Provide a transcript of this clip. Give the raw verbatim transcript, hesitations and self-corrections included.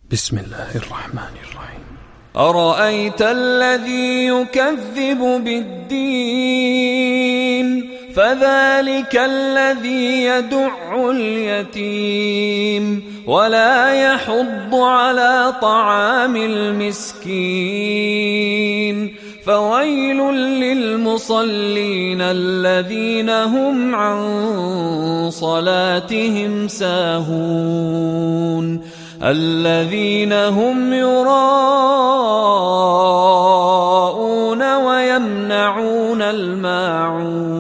بسم الله الرحمن الرحيم. أرأيت الذي يكذب بالدين فذلك الذي يدع اليتيم ولا يحض على طعام المسكين فويل للمصلين الذين هم عن صلاتهم ساهون الذين هم يراءون ويمنعون الماعون